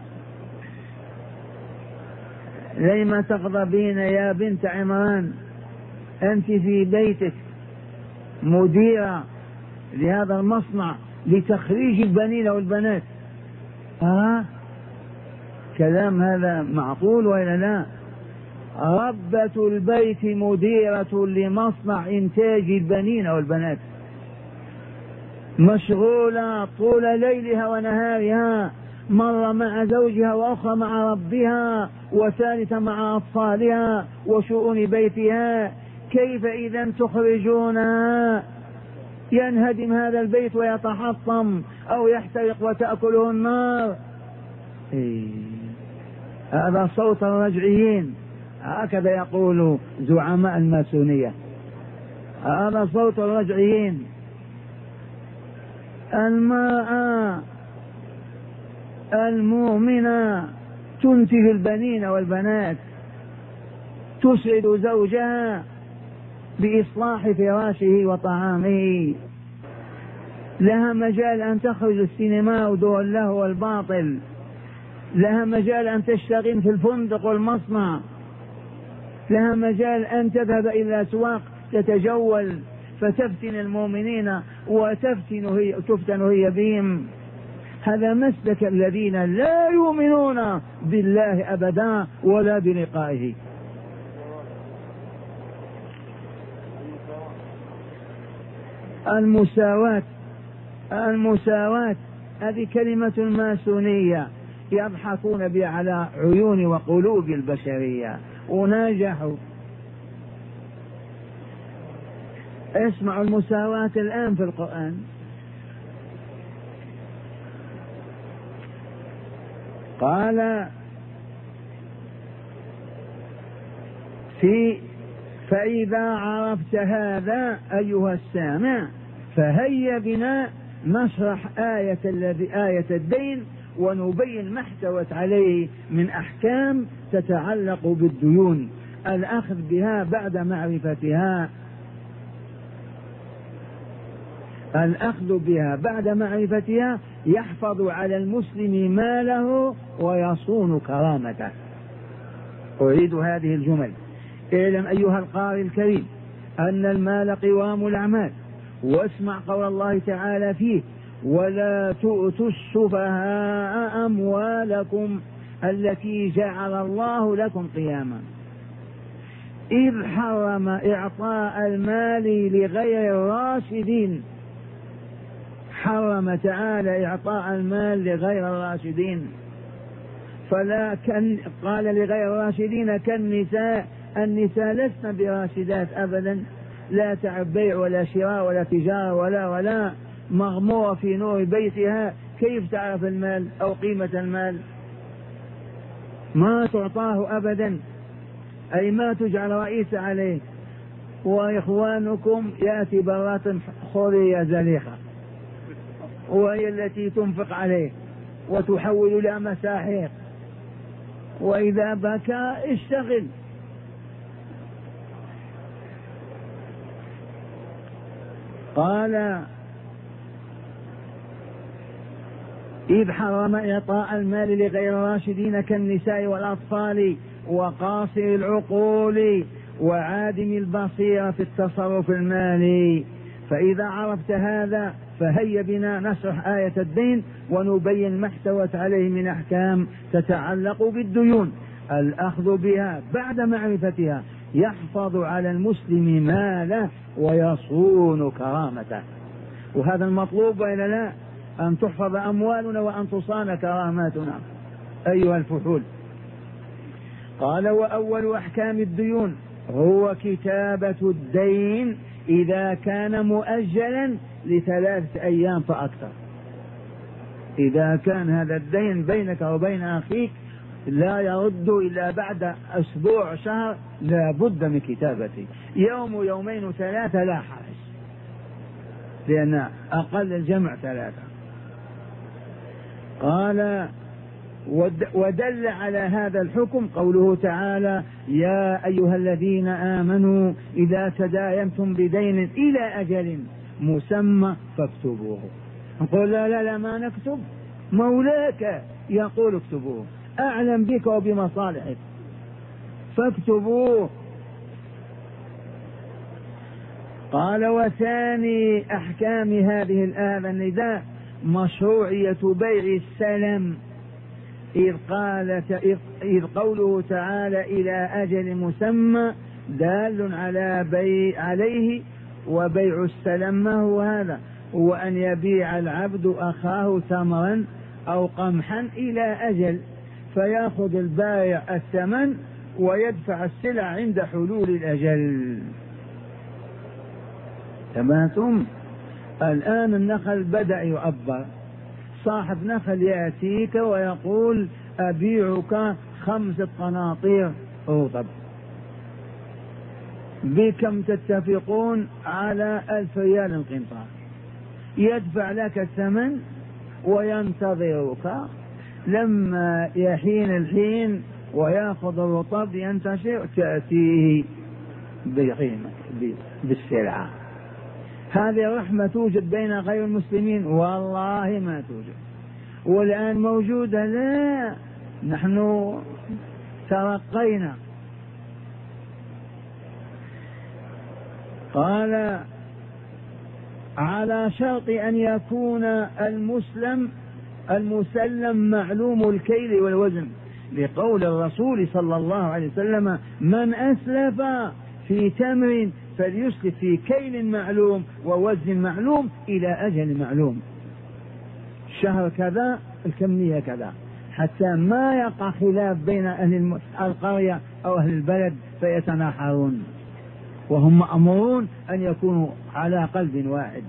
لما تغضبين يا بنت عمران؟ أنت في بيتك مديرة لهذا المصنع لتخريج البنين والبنات. كلام هذا معقول ولا لا؟ ربة البيت مديرة لمصنع إنتاج البنين والبنات، مشغولة طول ليلها ونهارها، مرة مع زوجها وأخرى مع ربها وثالثة مع أطفالها وشؤون بيتها. كيف إذا تخرجونها؟ ينهدم هذا البيت ويتحطم أو يحترق وتأكله النار. هذا صوت الرجعيين، هكذا يقول زعماء الماسونية، هذا صوت الرجعيين. المرأة المؤمنة تنتج البنين والبنات، تسعد زوجها بإصلاح فراشه وطعامه، لها مجال أن تخرج السينما ودور اللهو والباطل، لها مجال أن تشتغل في الفندق والمصنع، لها مجال أن تذهب إلى الأسواق تتجول فتفتن المؤمنين وتفتن هي بهم. هذا مسلك الذين لا يؤمنون بالله أبدا ولا بلقائه. المساواة هذه كلمة ماسونية يضحكون بها على عيون وقلوب البشرية وناجحوا. اسمعوا المساواة الآن في القرآن. قال فإذا عرفت هذا أيها السامع فهيا بنا نشرح آية الدين ونبين ما احتوت عليه من أحكام تتعلق بالديون، الأخذ بها بعد معرفتها، الأخذ بها بعد معرفتها يحفظ على المسلم ماله ويصون كرامته. أريد هذه الجمل. اعلم أيها القارئ الكريم أن المال قوام الأعمال، واسمع قول الله تعالى فيه: ولا تؤتوا السفهاء أموالكم التي جعل الله لكم قياما. إذ حرم إعطاء المال لغير الراشدين، حرم تعالى إعطاء المال لغير الراشدين. قال لغير الراشدين كالنساء، النساء لسن براشدات أبدا، لا تعب بيع ولا شراء ولا تجارة ولا مغمورة في نور بيتها، كيف تعرف المال أو قيمة المال؟ ما تعطاه أبدا، أي ما تجعل رئيس عليه. وإخوانكم يأتي برات خورية زليخة وهي التي تنفق عليه وتحول إلى مساحيق، وإذا بكى اشتغل. قال إذ حرم إعطاء المال لغير الراشدين كالنساء والأطفال وقاصر العقول وعادم البصيرة في التصرف المالي. فإذا عرفت هذا فهيا بنا نشرح آية الدين ونبين ما احتوت عليه من أحكام تتعلق بالديون. الأخذ بها بعد معرفتها يحفظ على المسلم ماله ويصون كرامته، وهذا المطلوب وإلا لا؟ أن تحفظ أموالنا وأن تصان كراماتنا أيها الفحول. قال: وأول أحكام الديون هو كتابة الدين إذا كان مؤجلا ل3 أيام فأكثر. إذا كان هذا الدين بينك وبين أخيك لا يرد إلا بعد أسبوع شهر، لا بد من كتابته. يوم يومين 3 لا حرج، لأن أقل الجمع 3. قال: ودل على هذا الحكم قوله تعالى: يا أيها الذين آمنوا إذا تداينتم بدين إلى أجل مسمى فاكتبوه. نقول لا ما نكتب، مولاك يقول اكتبوه، أعلم بك وبمصالحك فاكتبوه. قال: وثاني أحكام هذه هذا النداء مشروعية بيع السلم، إذ قوله تعالى إلى أجل مسمى دال عليه. وبيع السلم ما هو هذا؟ هو أن يبيع العبد أخاه تمرا أو قمحا إلى أجل، فيأخذ البائع الثمن ويدفع السلع عند حلول الأجل. تمام. الآن النخل بدأ يؤبر، صاحب نخل يأتيك ويقول: أبيعك 5 قناطير رطب، بكم تتفقون؟ على 1000 ريال القنطار. يدفع لك الثمن وينتظرك، لما يحين الحين ويأخذ الرطب ينتشر تأتيه بقيمة بالسلعة. هذه الرحمة توجد بين غير المسلمين؟ والله ما توجد. والآن موجودة؟ لا، نحن ترقينا. قال: على شرط أن يكون المسلم معلوم الكيل والوزن، لقول الرسول صلى الله عليه وسلم: من أسلف في تمر فليسلف في كيل معلوم ووزن معلوم إلى أجل معلوم، الشهر كذا الكمية كذا، حتى ما يقع خلاف بين أهل القرية أو أهل البلد فيتناحرون، وهم مأمورون أن يكونوا على قلب واحد.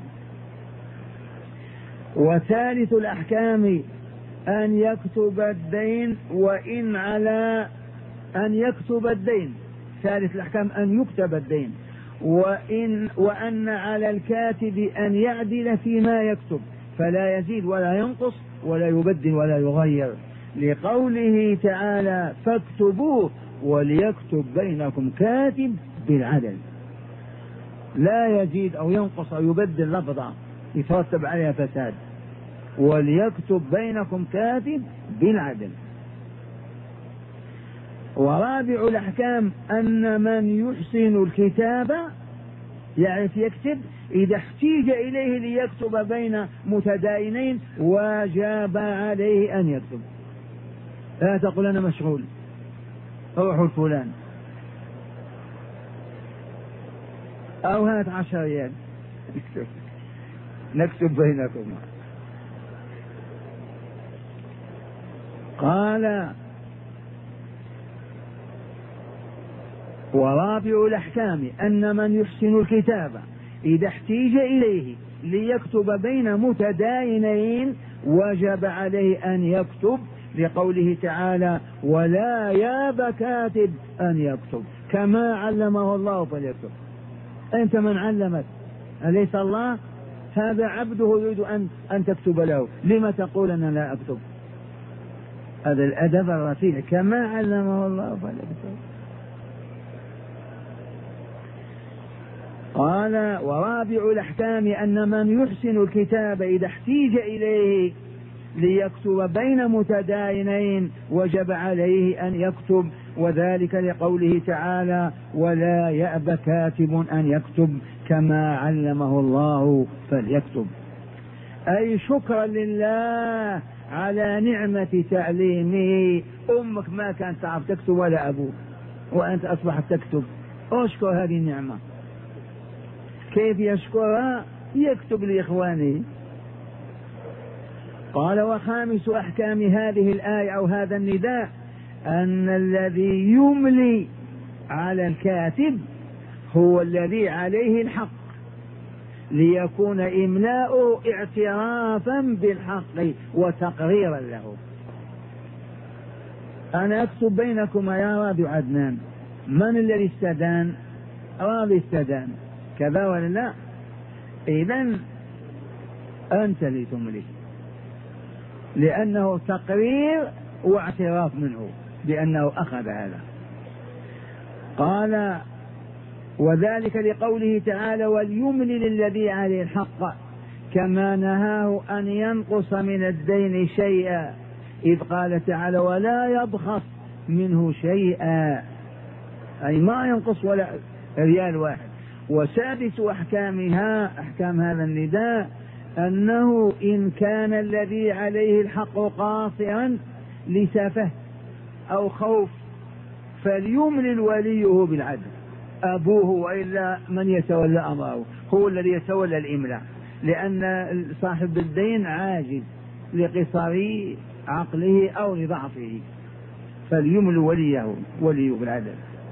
وثالث الأحكام أن يكتب الدين، وإن على أن يكتب الدين، ثالث الأحكام أن يكتب الدين، وأن على الكاتب أن يعدل فيما يكتب، فلا يزيد ولا ينقص ولا يبدل ولا يغير، لقوله تعالى: فاكتبوه وليكتب بينكم كاتب بالعدل. لا يزيد أو ينقص أو يبدل لفظا يترتب عليها فساد. وليكتب بينكم كاتب بالعدل. ورابع الأحكام أن من يحسن الكتابة يعرف يكتب، إذا احتيج إليه ليكتب بين متداينين وجب عليه أن يكتب. لا تقول أنا مشغول، روح الفلان، أو هات 10 ريال نكتب بينكم. قال: ورابع الأحكام أن من يحسن الكتابة إذا احتيج إليه ليكتب بين متداينين وجب عليه أن يكتب، لقوله تعالى: ولا ياب كاتب أن يكتب كما علمه الله فليكتب. أنت من علمك؟ أليس الله؟ هذا عبده يريد أن تكتب له، لما تقول أنا لا أكتب؟ هذا الأدب الرفيع، كما علمه الله فليكتب. قال: ورابع الأحكام أن من يحسن الكتاب إذا احتيج إليه ليكتب بين متداينين وجب عليه أن يكتب، وذلك لقوله تعالى: ولا يأبى كاتب أن يكتب كما علمه الله فليكتب. أي شكرا لله على نعمة تعليمه. أمك ما كانت تعرف تكتب ولا أبوك، وأنت أصبحت تكتب. أشكر هذه النعمة. كيف يشكرها؟ يكتب لإخوانه. قال: وخامس أحكام هذه الآية أو هذا النداء أن الذي يملي على الكاتب هو الذي عليه الحق، ليكون إملاؤه اعترافا بالحق وتقريرا له. أنا أكتب بينكما يا راضي عدنان، من الذي استدان؟ راضي استدان، كذا ولا لا؟ إذن أنت اللي تملي، لأنه تقرير واعتراف منه بأنه أخذ هذا. قال: وذلك لقوله تعالى: وليملل الذي عليه الحق، كما نهاه أن ينقص من الدين شيئا، إذ قال تعالى: ولا يبخس منه شيئا، أي ما ينقص ولا ريال واحد. وسادس أحكامها، أحكام هذا النداء، أنه إن كان الذي عليه الحق قاصرا لسفه أو خوف فليملل وليه بالعدل، أبوه، وإلا من يتولى أمره هو الذي يتولى الإملاء، لأن صاحب الدين عاجز لقصر عقله أو لضعفه، فليملل وليه بالعدل.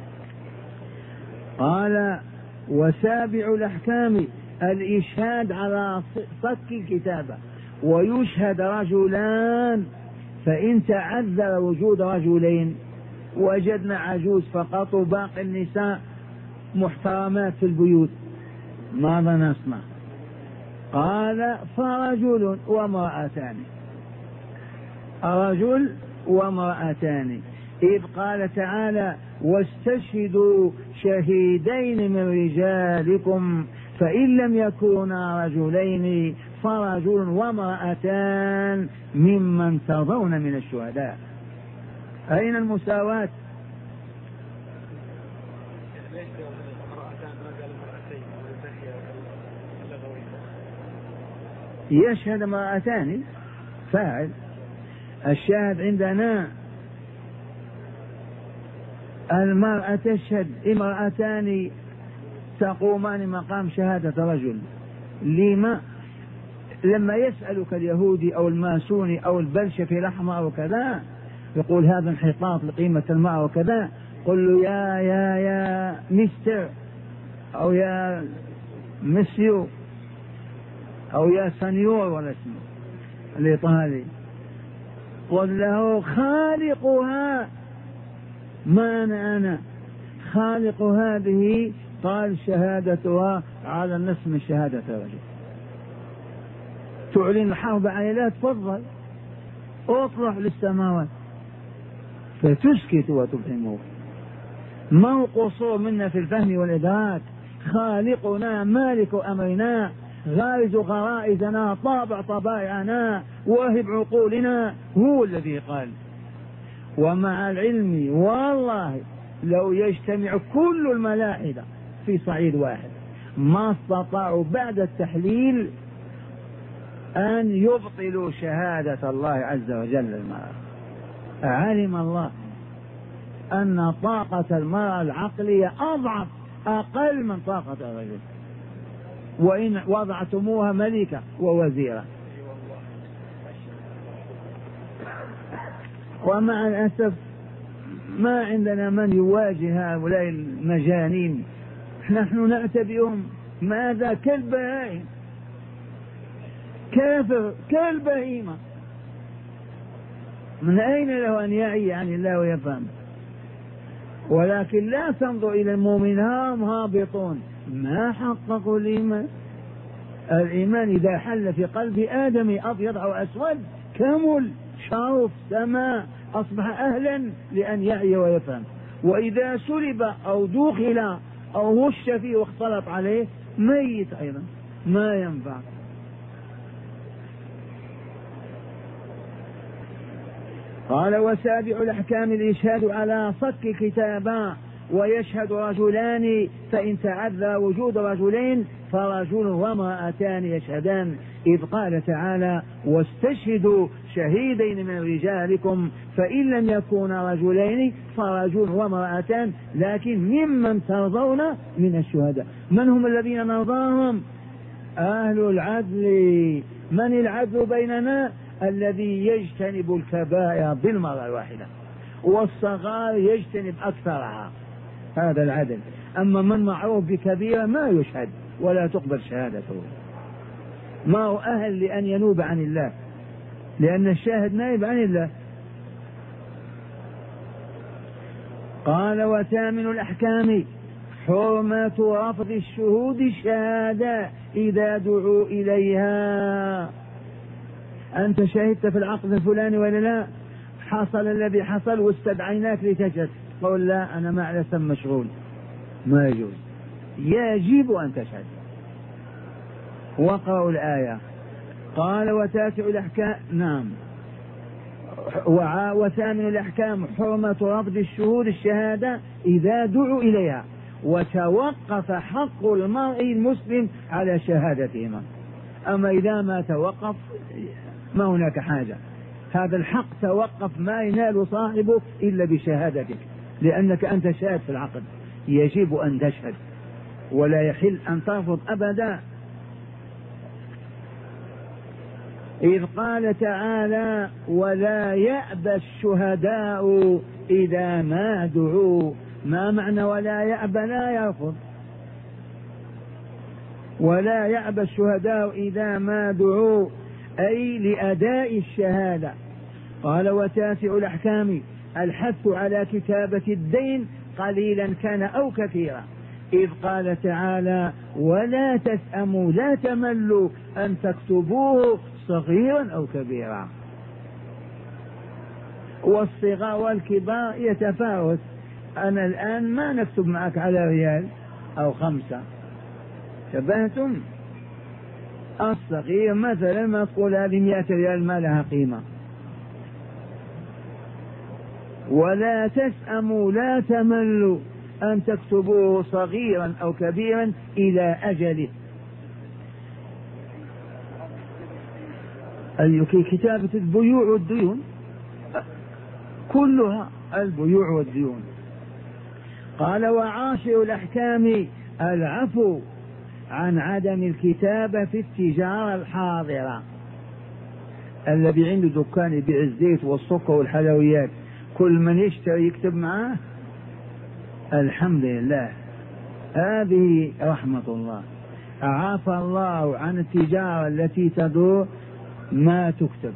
قال: وسابع الأحكام الإشهاد على صك الكتابة، ويشهد رجلان، فإن تعذر وجود رجلين وجدنا عجوز فقط وباقي النساء محترمات في البيوت ماذا نصنع؟ قال: فرجل وامرأتان، رجل وامرأتان، إذ قال تعالى: واستشهدوا شهيدين من رجالكم فإن لم يكونا رجلين فرجل وامرأتان ممن ترضون من الشهداء. أين المساواة؟ يشهد امرأتان فاعل، الشاهد عندنا المرأة تشهد، امرأتان تقومان مقام شهادة رجل. لما يسألك اليهودي أو الماسوني أو البلشفي الأحمر وكذا يقول هذا انحطاط لقيمة المرأة وكذا، قل له يا مستر أو يا مسيو أو يا سنيور ولا اسمه الإيطالي، قل له خالقها، ما أنا خالق هذه، قال شهادتها على النصف من شهادة الرجل. تعلن الحرب عليه، لا تفضل اطرح للسماوات فتسكت وتفهمه. ما قصور منا في الفهم والإدراك، خالقنا مالك أمرنا غارز غرائزنا طابع طبائعنا واهب عقولنا، هو الذي قال. ومع العلم والله لو يجتمع كل الملاحدة في صعيد واحد ما استطاعوا بعد التحليل أن يبطلوا شهادة الله عز وجل المرأة. علم الله أن طاقة المرأة العقلية أضعف، أقل من طاقة الرجل، وإن وضعتموها ملكة ووزيرة. ومع الأسف ما عندنا من يواجه هؤلاء المجانين، نحن نعتبرهم ماذا كالبهائم، كافر كالبهيمة. من أين له أن يعي عن الله ويفهم؟ ولكن لا تنظر إلى المؤمن هم هابطون ما حققوا الإيمان. الإيمان إذا حل في قلب آدم أبيض أو أسود كمل، شرف سماء، أصبح أهلا لأن يعي ويفهم. وإذا سلب أو دخل أو هش فيه واختلط عليه ميت أيضا ما ينفع. قال وسابع الأحكام الإشهاد على صك كتابا ويشهد رجلان فإن تعذر وجود رجلين فرجل وامرأتان يشهدان، إذ قال تعالى واستشهدوا شهيدين من رجالكم فإن لم يكونا رجلين فرجل وامرأتان لكن ممن ترضون من الشهداء. من هم الذين نرضاهم؟ أهل العدل. من العدل بيننا؟ الذي يجتنب الكبائر بالمرة الواحدة والصغار يجتنب أكثرها، هذا العدل. أما من معروف بكبيرة ما يشهد ولا تقبل شهادته، ما هو أهل لأن ينوب عن الله، لأن الشاهد نائب عن الله. قال وثامن الأحكام حرمة رفض الشهود الشهادة إذا دعوا إليها. أنت شهدت في العقد الفلاني ولا لا؟ حصل الذي حصل واستدعيناك لتشهد، قول لا أنا ما لست مشغول، ما يجوز، يجب أن تشهد. وقرأوا الآية. قال وتاسع الأحكام، نعم، وثامن الأحكام حرمة رفض الشهود الشهادة إذا دعوا إليها وتوقف حق المرء المسلم على شهادتهما. أما إذا ما توقف ما هناك حاجة، هذا الحق توقف، ما ينال صاحبه إلا بشهادتك، لأنك أنت شاهد في العقد، يجب أن تشهد ولا يحل أن ترفض أبدا. إذ قال تعالى ولا يأبى الشهداء إذا ما دعوا. ما معنى ولا يأبى؟ لا يرفض. ولا يأبى الشهداء إذا ما دعوا أي لأداء الشهادة. قال وتاسع الأحكام الحث على كتابة الدين قليلا كان أو كثيرا، إذ قال تعالى ولا تسأموا لا تملوا أن تكتبوه صغيرا أو كبيرا. والصغار والكبار يتفاوت، أنا الآن ما نكتب معك على ريال أو 5، شبهتم؟ الصغير مثلا ما تقول هذه 100 ريال ما لها قيمة. ولا تسأموا لا تملوا أن تكتبوه صغيرا أو كبيرا إلى أجله. كتابة البيوع والديون كلها البيوع والديون. قال وعاشر الأحكام العفو عن عدم الكتابة في التجارة الحاضرة. الذي عنده دكان يبيع الزيت والسكر والحلويات كل من يشتري يكتب معاه، الحمد لله، هذه رحمة الله، عفى الله عن التجارة التي تدور ما تكتب.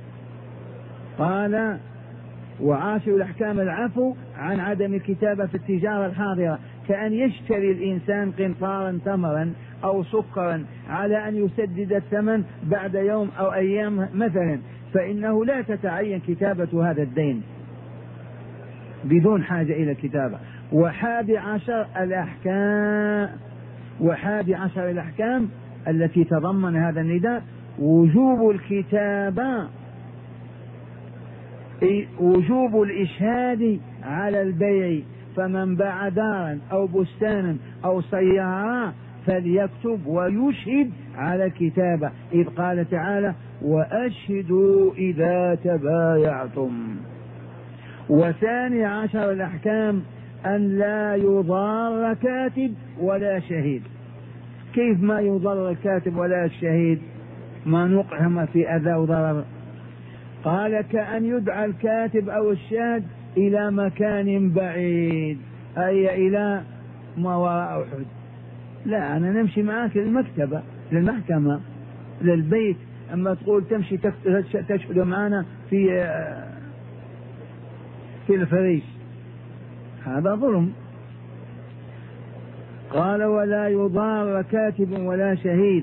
قال وعاشر الأحكام العفو عن عدم الكتابة في التجارة الحاضرة، كأن يشتري الإنسان قنطارا تمرا أو سكرا على أن يسدد الثمن بعد يوم أو أيام مثلا، فإنه لا تتعين كتابة هذا الدين بدون حاجة إلى الكتابة. وحادي عشر الأحكام التي تضمن هذا النداء وجوب الكتابة، وجوب الإشهاد على البيع، فمن باع دارا أو بستانا أو سيارة فليكتب ويشهد على الكتابة، إذ قال تعالى وأشهدوا إذا تبايعتم. وثاني عشر الأحكام أن لا يضار كاتب ولا شهيد. كيف ما يضر الكاتب ولا الشهيد؟ ما نقهم في أذى وضرر. قال كأن يدعى الكاتب أو الشاهد إلى مكان بعيد، أي إلى ما وراء أحد. لا، أنا نمشي معاك للمكتبة للمحكمة للبيت، أما تقول تمشي تشهد معنا في الفريش، هذا ظلم. قال ولا يضار كاتب ولا شهيد.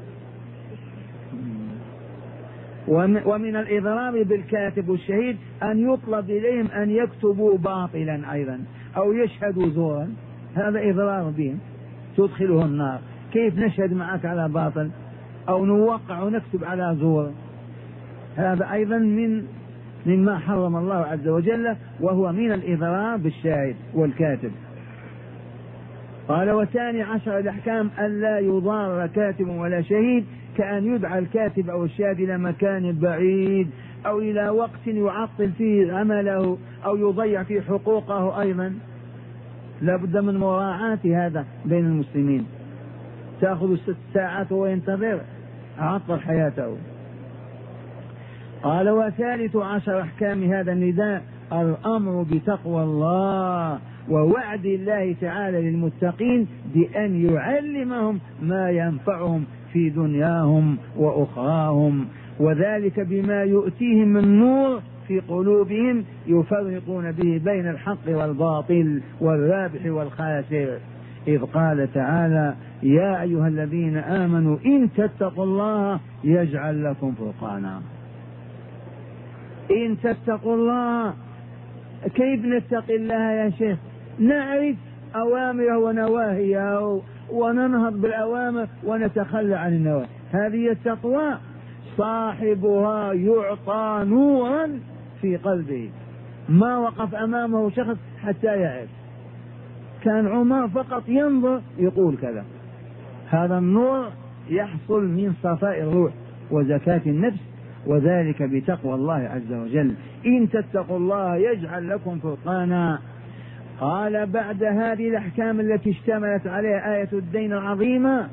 ومن الإضرار بالكاتب والشهيد أن يطلب إليهم أن يكتبوا باطلا أيضا أو يشهدوا زورا، هذا إضرار بهم تدخله النار. كيف نشهد معك على باطل أو نوقع ونكتب على زور؟ هذا أيضا من مما حرم الله عز وجل، وهو من الإضرار بالشاهد والكاتب. قال: وثاني عشر الأحكام ألا يضار كاتب ولا شهيد، كأن يدعى الكاتب أو الشاهد إلى مكان بعيد أو إلى وقت يعطل فيه عمله أو يضيع فيه حقوقه. أيضا لا بد من مراعاة هذا بين المسلمين. تأخذ 6 ساعات وهو ينتظر، عطل حياته. قال: وثالث عشر أحكام هذا النداء الأمر بتقوى الله ووعد الله تعالى للمتقين بأن يعلمهم ما ينفعهم في دنياهم وأخراهم، وذلك بما يؤتيهم من نور في قلوبهم يفرقون به بين الحق والباطل والرابح والخاسر. إذ قال تعالى: يا أيها الذين آمنوا إن تتقوا الله يجعل لكم فرقانا. إن تتقوا الله، كيف نتقي الله يا شيخ؟ نعرف أوامره ونواهيه وننهض بالأوامر ونتخلى عن النواهي، هذه التقوى. صاحبها يعطى نورا في قلبه، ما وقف أمامه شخص حتى يعرف. كان عمر فقط ينظر يقول كذا. هذا النور يحصل من صفاء الروح وزكاة النفس، وذلك بتقوى الله عز وجل. إن تتقوا الله يجعل لكم فرقانا. قال: بعد هذه الأحكام التي اشتملت عليها آية الدين العظيمة،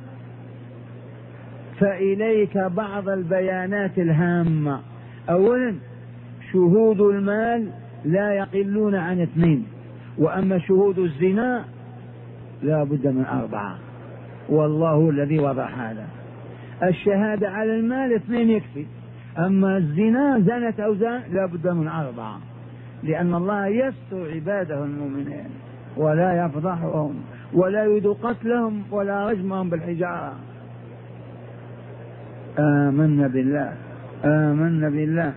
فإليك بعض البيانات الهامة. أولا، شهود المال لا يقلون عن 2، وأما شهود الزنا لا بد من 4، والله الذي وضع هذا. الشهادة على المال 2 يكفي، أما الزنا زنت أو زان لا بد من 4، لأن الله يستر عباده المؤمنين ولا يفضحهم ولا يريد قتلهم ولا رجمهم بالحجارة. آمنا بالله، آمنا بالله.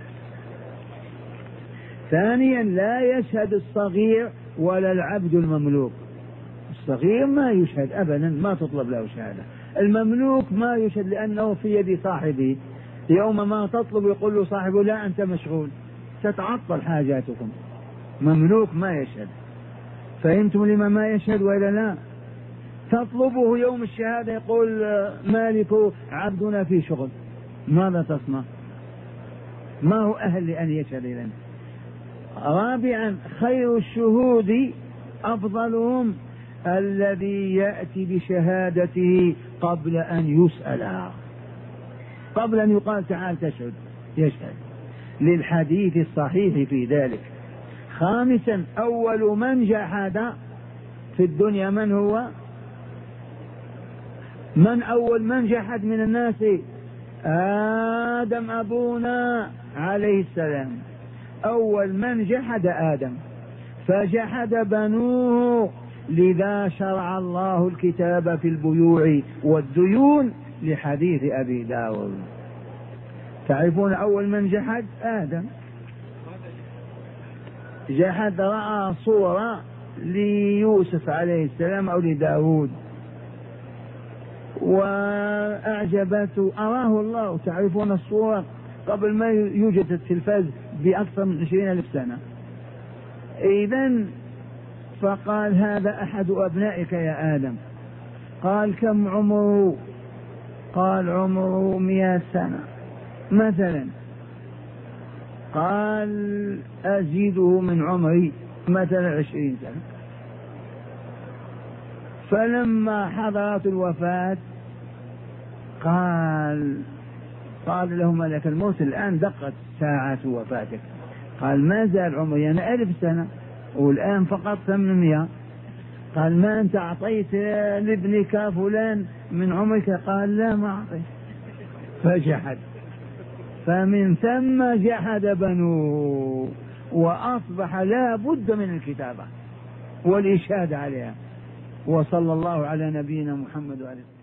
ثانيا، لا يشهد الصغير ولا العبد المملوك. الصغير ما يشهد أبدا، ما تطلب له شهادة. المملوك ما يشهد لأنه في يد صاحبه، يوم ما تطلب يقول له صاحبه: لا أنت مشغول، تتعطل حاجاتكم. مملوك ما يشهد. فهمتم لما ما يشهد وإلا لا؟ تطلبه يوم الشهادة يقول: مالك عبدنا في شغل، ماذا تصنع؟ ما هو أهل لأن يشهد إذن. رابعا، خير الشهود أفضلهم الذي يأتي بشهادته قبل أن يسأل، قبل أن يقال تعال تشهد يشهد، للحديث الصحيح في ذلك. خامسا، أول من جحد في الدنيا من هو؟ من أول من جحد من الناس؟ آدم أبونا عليه السلام. أول من جحد آدم، فجحد بنوه، لذا شرع الله الكتاب في البيوع والديون لحديث أبي داود. تعرفون أول من جحد؟ آدم. جحد، رأى صورة ليوسف عليه السلام أو لداود وأعجبته، أراه الله. تعرفون الصورة قبل ما يوجد التلفاز بأكثر من 20,000 سنة. إذن فقال: هذا أحد أبنائك يا آدم. قال: كم عمره؟ قال: عمره 100 سنة مثلا. قال: أزيده من عمري مثلا 20 سنة. فلما حضرت الوفاة قال له ملك الموت: الآن دقت ساعة وفاتك. قال: ما زال عمري أنا 1000 سنة والآن فقط 800. قال: ما أنت أعطيت لابنك فلان من عمرك؟ قال: لا ما أعطيت. فجحد، فمن ثم جحد بنوه، وأصبح لا بد من الكتابة والإشهاد عليها. وصلى الله على نبينا محمد وعلى